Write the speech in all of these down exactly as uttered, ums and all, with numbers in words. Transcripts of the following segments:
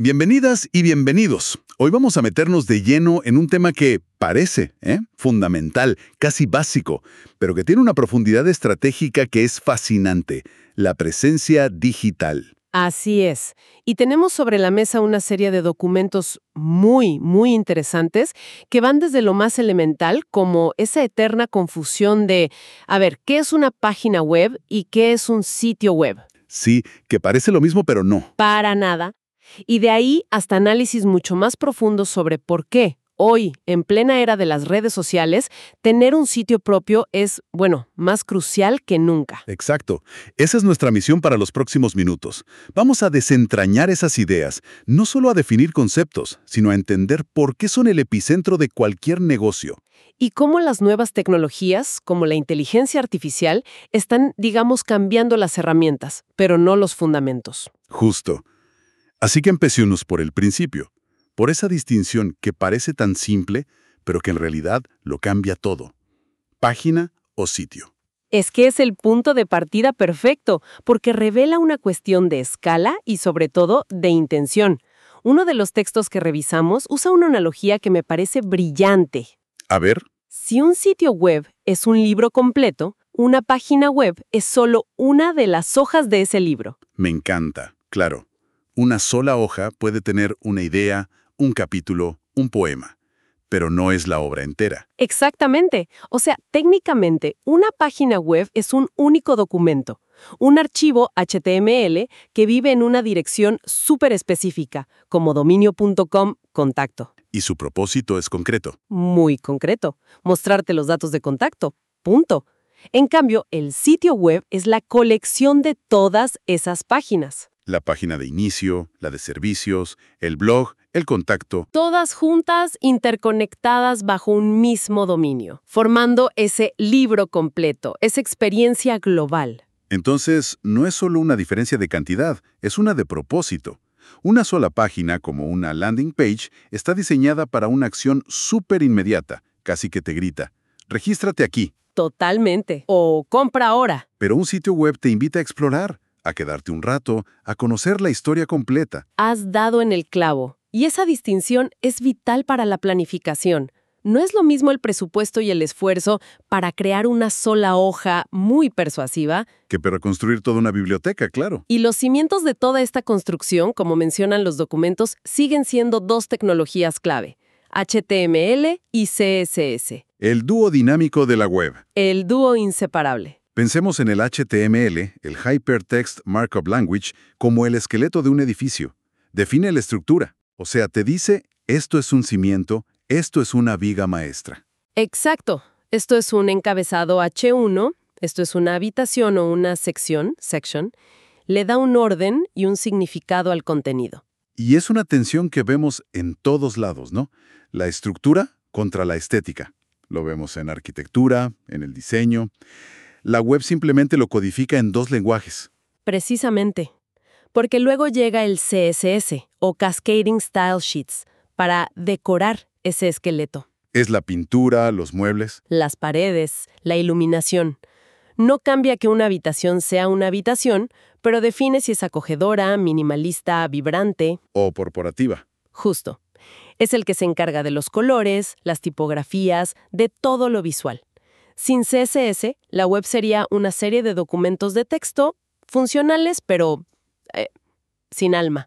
Bienvenidas y bienvenidos. Hoy vamos a meternos de lleno en un tema que parece ¿eh? fundamental, casi básico, pero que tiene una profundidad estratégica que es fascinante: la presencia digital. Así es. Y tenemos sobre la mesa una serie de documentos muy, muy interesantes que van desde lo más elemental, como esa eterna confusión de, a ver, ¿qué es una página web y qué es un sitio web? Sí, que parece lo mismo, pero no. Para nada. Y de ahí hasta análisis mucho más profundos sobre por qué hoy, en plena era de las redes sociales, tener un sitio propio es, bueno, más crucial que nunca. Exacto. Esa es nuestra misión para los próximos minutos. Vamos a desentrañar esas ideas, no solo a definir conceptos, sino a entender por qué son el epicentro de cualquier negocio. Y cómo las nuevas tecnologías, como la inteligencia artificial, están, digamos, cambiando las herramientas, pero no los fundamentos. Justo. Así que empecemos por el principio, por esa distinción que parece tan simple, pero que en realidad lo cambia todo. Página o sitio. Es que es el punto de partida perfecto, porque revela una cuestión de escala y, sobre todo, de intención. Uno de los textos que revisamos usa una analogía que me parece brillante. A ver. Si un sitio web es un libro completo, una página web es solo una de las hojas de ese libro. Me encanta, claro. Una sola hoja puede tener una idea, un capítulo, un poema, pero no es la obra entera. Exactamente. O sea, técnicamente, una página web es un único documento, un archivo H T M L que vive en una dirección súper específica, como dominio punto com, contacto. Y su propósito es concreto. Muy concreto. Mostrarte los datos de contacto. Punto. En cambio, el sitio web es la colección de todas esas páginas. La página de inicio, la de servicios, el blog, el contacto. Todas juntas, interconectadas bajo un mismo dominio, formando ese libro completo, esa experiencia global. Entonces, no es solo una diferencia de cantidad, es una de propósito. Una sola página, como una landing page, está diseñada para una acción súper inmediata, casi que te grita: regístrate aquí. Totalmente. O compra ahora. Pero un sitio web te invita a explorar, a quedarte un rato, a conocer la historia completa. Has dado en el clavo. Y esa distinción es vital para la planificación. No es lo mismo el presupuesto y el esfuerzo para crear una sola hoja muy persuasiva Que para construir toda una biblioteca, claro. y los cimientos de toda esta construcción, como mencionan los documentos, siguen siendo dos tecnologías clave: H T M L y C S S. El dúo dinámico de la web. El dúo inseparable. Pensemos en el H T M L, el Hypertext Markup Language, como el esqueleto de un edificio. Define la estructura, o sea, te dice: esto es un cimiento, esto es una viga maestra. Exacto. Esto es un encabezado H uno, esto es una habitación o una sección, section. Le da un orden y un significado al contenido. Y es una tensión que vemos en todos lados, ¿no? La estructura contra la estética. Lo vemos en arquitectura, en el diseño. La web simplemente lo codifica en dos lenguajes. Precisamente. Porque luego llega el C S S, o Cascading Style Sheets, para decorar ese esqueleto. Es la pintura, los muebles. Las paredes, la iluminación. No cambia que una habitación sea una habitación, pero define si es acogedora, minimalista, vibrante. O corporativa. Justo. Es el que se encarga de los colores, las tipografías, de todo lo visual. Sin C S S, la web sería una serie de documentos de texto funcionales, pero eh, sin alma.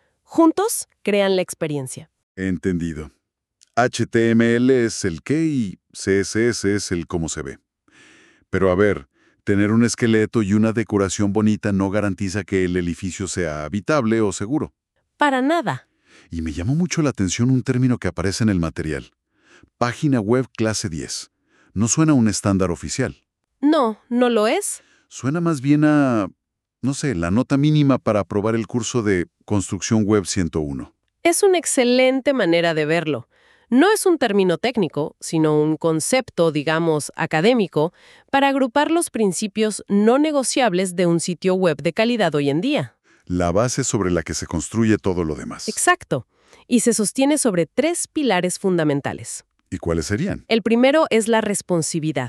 Juntos crean la experiencia. Entendido. H T M L es el qué y C S S es el cómo se ve. Pero a ver, tener un esqueleto y una decoración bonita no garantiza que el edificio sea habitable o seguro. Para nada. Y me llamó mucho la atención un término que aparece en el material: página web clase diez. No suena a un estándar oficial. No, no lo es. Suena más bien a, no sé, la nota mínima para aprobar el curso de Construcción Web ciento uno. Es una excelente manera de verlo. No es un término técnico, sino un concepto, digamos, académico, para agrupar los principios no negociables de un sitio web de calidad hoy en día. La base sobre la que se construye todo lo demás. Exacto. Y se sostiene sobre tres pilares fundamentales. ¿Y cuáles serían? El primero es la responsividad.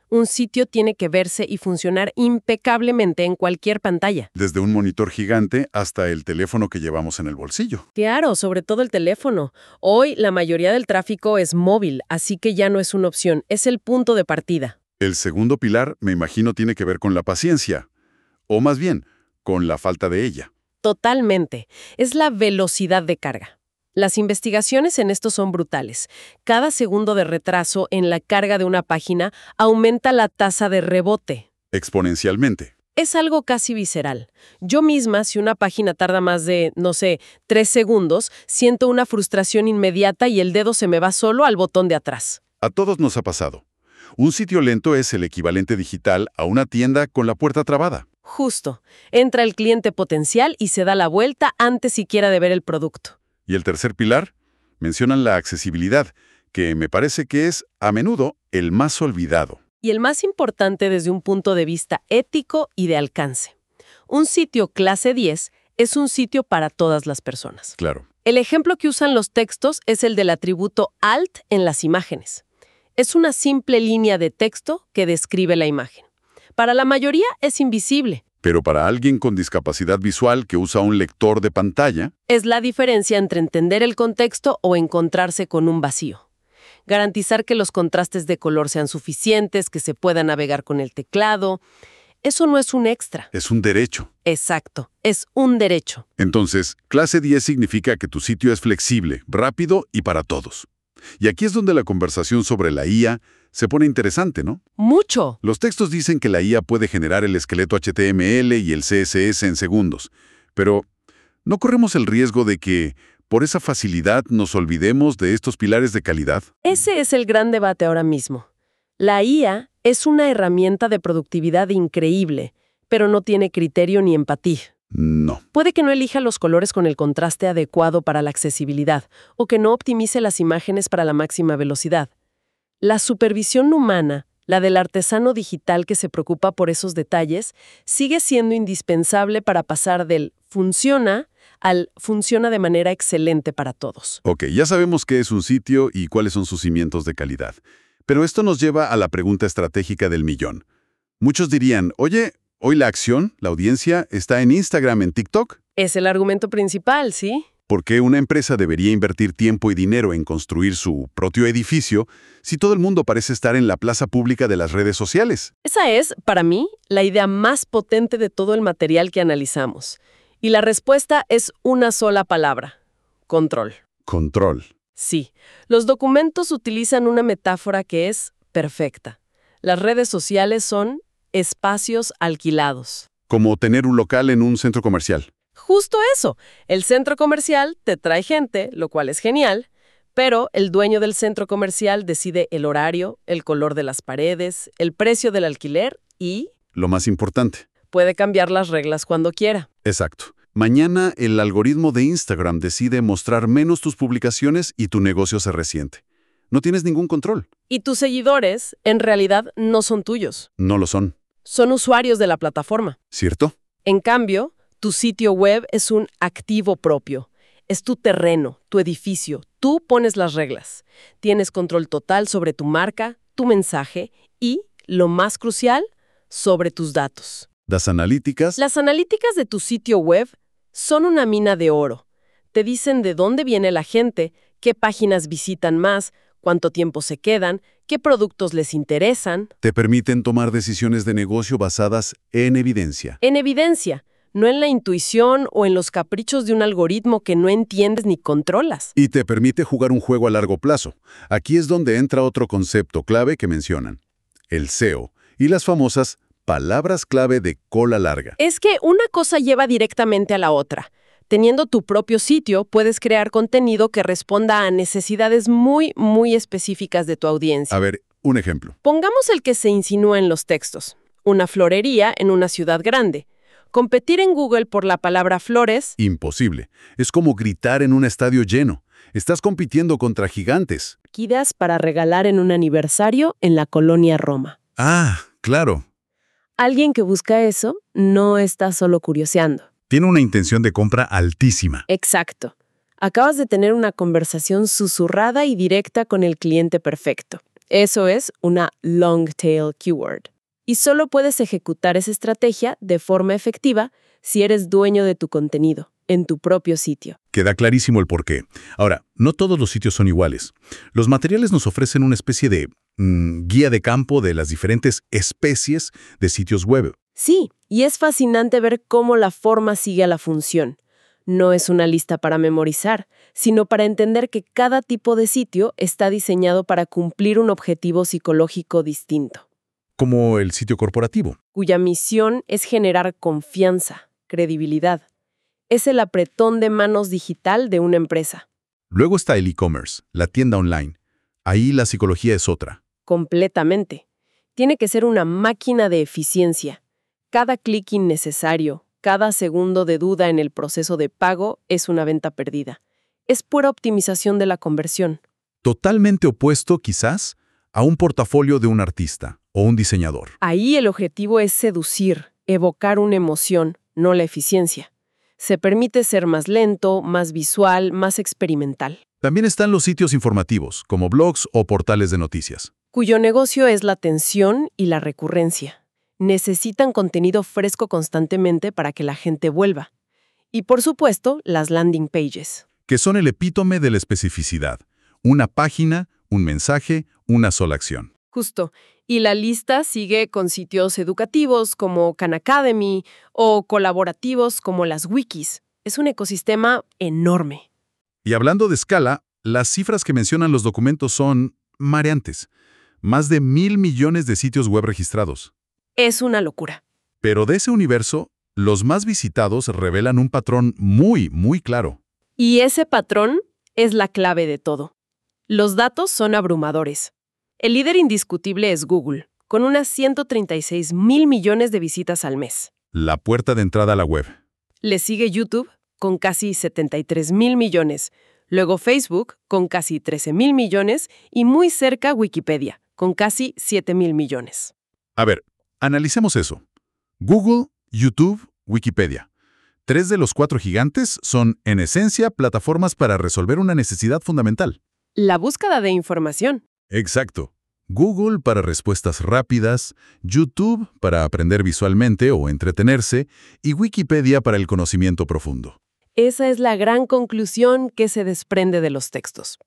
Un sitio tiene que verse y funcionar impecablemente en cualquier pantalla. Desde un monitor gigante hasta el teléfono que llevamos en el bolsillo. Claro, sobre todo el teléfono. Hoy la mayoría del tráfico es móvil, así que ya no es una opción, es el punto de partida. El segundo pilar, me imagino, tiene que ver con la paciencia. O más bien, con la falta de ella. Totalmente. Es la velocidad de carga. Las investigaciones en esto son brutales. Cada segundo de retraso en la carga de una página aumenta la tasa de rebote. Exponencialmente. Es algo casi visceral. Yo misma, si una página tarda más de, no sé, tres segundos, siento una frustración inmediata y el dedo se me va solo al botón de atrás. A todos nos ha pasado. Un sitio lento es el equivalente digital a una tienda con la puerta trabada. Justo. Entra el cliente potencial y se da la vuelta antes siquiera de ver el producto. Y el tercer pilar, mencionan la accesibilidad, que me parece que es, a menudo, el más olvidado. Y el más importante desde un punto de vista ético y de alcance. Un sitio clase diez es un sitio para todas las personas. Claro. El ejemplo que usan los textos es el del atributo alt en las imágenes. Es una simple línea de texto que describe la imagen. Para la mayoría es invisible. Pero para alguien con discapacidad visual que usa un lector de pantalla, Es la diferencia entre entender el contexto o encontrarse con un vacío. Garantizar que los contrastes de color sean suficientes, que se pueda navegar con el teclado. Eso no es un extra. es un derecho. Exacto, es un derecho. Entonces, clase diez significa que tu sitio es flexible, rápido y para todos. Y aquí es donde la conversación sobre la I A se pone interesante, ¿no? Mucho. Los textos dicen que la I A puede generar el esqueleto H T M L y el C S S en segundos, pero ¿no corremos el riesgo de que, por esa facilidad, nos olvidemos de estos pilares de calidad? Ese es el gran debate ahora mismo. La I A es una herramienta de productividad increíble, pero no tiene criterio ni empatía. No. Puede que no elija los colores con el contraste adecuado para la accesibilidad, o que no optimice las imágenes para la máxima velocidad. La supervisión humana, la del artesano digital que se preocupa por esos detalles, sigue siendo indispensable para pasar del funciona al funciona de manera excelente para todos. Ok, ya sabemos qué es un sitio y cuáles son sus cimientos de calidad. Pero esto nos lleva a la pregunta estratégica del millón. Muchos dirían, oye, hoy la acción, la audiencia, está en Instagram, en TikTok. Es el argumento principal, ¿sí? ¿Por qué una empresa debería invertir tiempo y dinero en construir su propio edificio si todo el mundo parece estar en la plaza pública de las redes sociales? Esa es, para mí, la idea más potente de todo el material que analizamos. Y la respuesta es una sola palabra: control. Control. Sí, los documentos utilizan una metáfora que es perfecta. Las redes sociales son espacios alquilados. Como tener un local en un centro comercial. Justo eso. El centro comercial te trae gente, lo cual es genial, pero el dueño del centro comercial decide el horario, el color de las paredes, el precio del alquiler y Lo más importante. puede cambiar las reglas cuando quiera. Exacto. Mañana el algoritmo de Instagram decide mostrar menos tus publicaciones y tu negocio se resiente. No tienes ningún control. Y tus seguidores, en realidad, no son tuyos. No lo son. Son usuarios de la plataforma. ¿Cierto? En cambio, tu sitio web es un activo propio. Es tu terreno, tu edificio. Tú pones las reglas. Tienes control total sobre tu marca, tu mensaje y, lo más crucial, sobre tus datos. Las analíticas. Las analíticas de tu sitio web son una mina de oro. Te dicen de dónde viene la gente, qué páginas visitan más, cuánto tiempo se quedan, qué productos les interesan. Te permiten tomar decisiones de negocio basadas en evidencia. En evidencia, no en la intuición o en los caprichos de un algoritmo que no entiendes ni controlas. Y te permite jugar un juego a largo plazo. Aquí es donde entra otro concepto clave que mencionan. El S E O y las famosas palabras clave de cola larga. Es que una cosa lleva directamente a la otra. Teniendo tu propio sitio, puedes crear contenido que responda a necesidades muy, muy específicas de tu audiencia. A ver, un ejemplo. Pongamos el que se insinúa en los textos. Una florería en una ciudad grande. Competir en Google por la palabra flores. Imposible. Es como gritar en un estadio lleno. Estás compitiendo contra gigantes. Orquídeas para regalar en un aniversario en la colonia Roma. Ah, claro. Alguien que busca eso no está solo curioseando. Tiene una intención de compra altísima. Exacto. Acabas de tener una conversación susurrada y directa con el cliente perfecto. Eso es una long tail keyword. Y solo puedes ejecutar esa estrategia de forma efectiva si eres dueño de tu contenido, en tu propio sitio. Queda clarísimo el porqué. Ahora, no todos los sitios son iguales. Los materiales nos ofrecen una especie de mmm, guía de campo de las diferentes especies de sitios web. Sí, y es fascinante ver cómo la forma sigue a la función. No es una lista para memorizar, sino para entender que cada tipo de sitio está diseñado para cumplir un objetivo psicológico distinto. Como el sitio corporativo. Cuya misión es generar confianza, credibilidad. Es el apretón de manos digital de una empresa. Luego está el e-commerce, la tienda online. Ahí la psicología es otra. Completamente. Tiene que ser una máquina de eficiencia. Cada clic innecesario, cada segundo de duda en el proceso de pago es una venta perdida. Es pura optimización de la conversión. Totalmente opuesto, quizás, a un portafolio de un artista o un diseñador. Ahí el objetivo es seducir, evocar una emoción, no la eficiencia. Se permite ser más lento, más visual, más experimental. También están los sitios informativos, como blogs o portales de noticias. Cuyo negocio es la atención y la recurrencia. Necesitan contenido fresco constantemente para que la gente vuelva. Y por supuesto, las landing pages. Que son el epítome de la especificidad. Una página, un mensaje, una sola acción. Justo. Y la lista sigue con sitios educativos como Khan Academy o colaborativos como las wikis. Es un ecosistema enorme. Y hablando de escala, las cifras que mencionan los documentos son mareantes. Más de mil millones de sitios web registrados. Es una locura. Pero de ese universo, los más visitados revelan un patrón muy, muy claro. Y ese patrón es la clave de todo. Los datos son abrumadores. El líder indiscutible es Google, con unas ciento treinta y seis mil millones de visitas al mes. La puerta de entrada a la web. Le sigue YouTube, con casi setenta y tres mil millones. Luego Facebook, con casi trece mil millones. Y muy cerca Wikipedia, con casi siete mil millones. A ver, analicemos eso. Google, YouTube, Wikipedia. Tres de los cuatro gigantes son, en esencia, plataformas para resolver una necesidad fundamental. La búsqueda de información. Exacto. Google para respuestas rápidas, YouTube para aprender visualmente o entretenerse y Wikipedia para el conocimiento profundo. Esa es la gran conclusión que se desprende de los textos.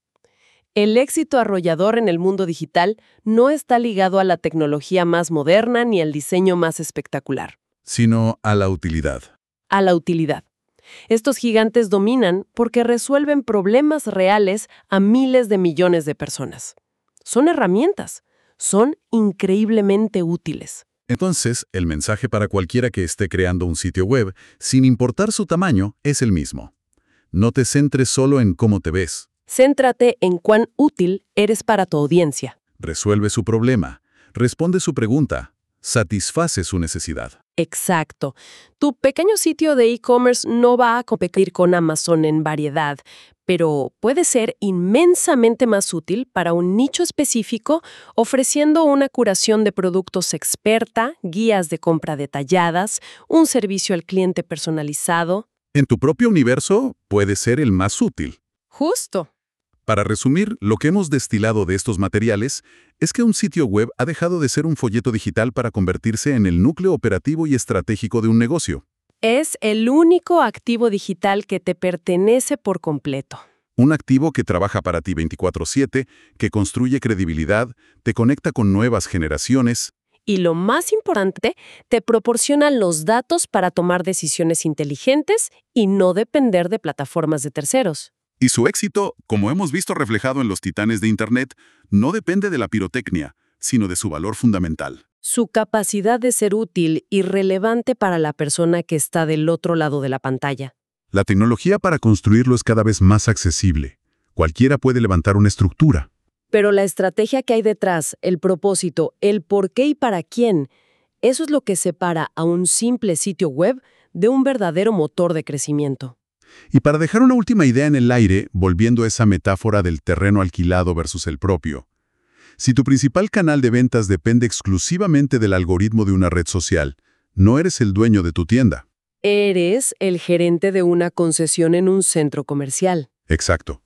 El éxito arrollador en el mundo digital no está ligado a la tecnología más moderna ni al diseño más espectacular. Sino a la utilidad. A la utilidad. Estos gigantes dominan porque resuelven problemas reales a miles de millones de personas. Son herramientas. Son increíblemente útiles. Entonces, el mensaje para cualquiera que esté creando un sitio web, sin importar su tamaño, es el mismo. No te centres solo en cómo te ves. Céntrate en cuán útil eres para tu audiencia. Resuelve su problema, responde su pregunta, satisface su necesidad. Exacto. Tu pequeño sitio de e-commerce no va a competir con Amazon en variedad, pero puede ser inmensamente más útil para un nicho específico, ofreciendo una curación de productos experta, guías de compra detalladas, un servicio al cliente personalizado. En tu propio universo puede ser el más útil. Justo. Para resumir, lo que hemos destilado de estos materiales es que un sitio web ha dejado de ser un folleto digital para convertirse en el núcleo operativo y estratégico de un negocio. Es el único activo digital que te pertenece por completo. Un activo que trabaja para ti veinticuatro siete, que construye credibilidad, te conecta con nuevas generaciones. Y lo más importante, te proporciona los datos para tomar decisiones inteligentes y no depender de plataformas de terceros. Y su éxito, como hemos visto reflejado en los titanes de Internet, no depende de la pirotecnia, sino de su valor fundamental. Su capacidad de ser útil y relevante para la persona que está del otro lado de la pantalla. La tecnología para construirlo es cada vez más accesible. Cualquiera puede levantar una estructura. Pero la estrategia que hay detrás, el propósito, el por qué y para quién, eso es lo que separa a un simple sitio web de un verdadero motor de crecimiento. Y para dejar una última idea en el aire, volviendo a esa metáfora del terreno alquilado versus el propio. Si tu principal canal de ventas depende exclusivamente del algoritmo de una red social, no eres el dueño de tu tienda. Eres el gerente de una concesión en un centro comercial. Exacto.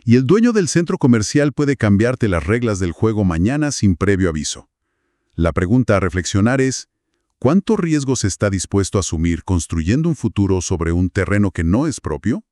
Y el dueño del centro comercial puede cambiarte las reglas del juego mañana sin previo aviso. La pregunta a reflexionar es, ¿cuánto riesgo se está dispuesto a asumir construyendo un futuro sobre un terreno que no es propio?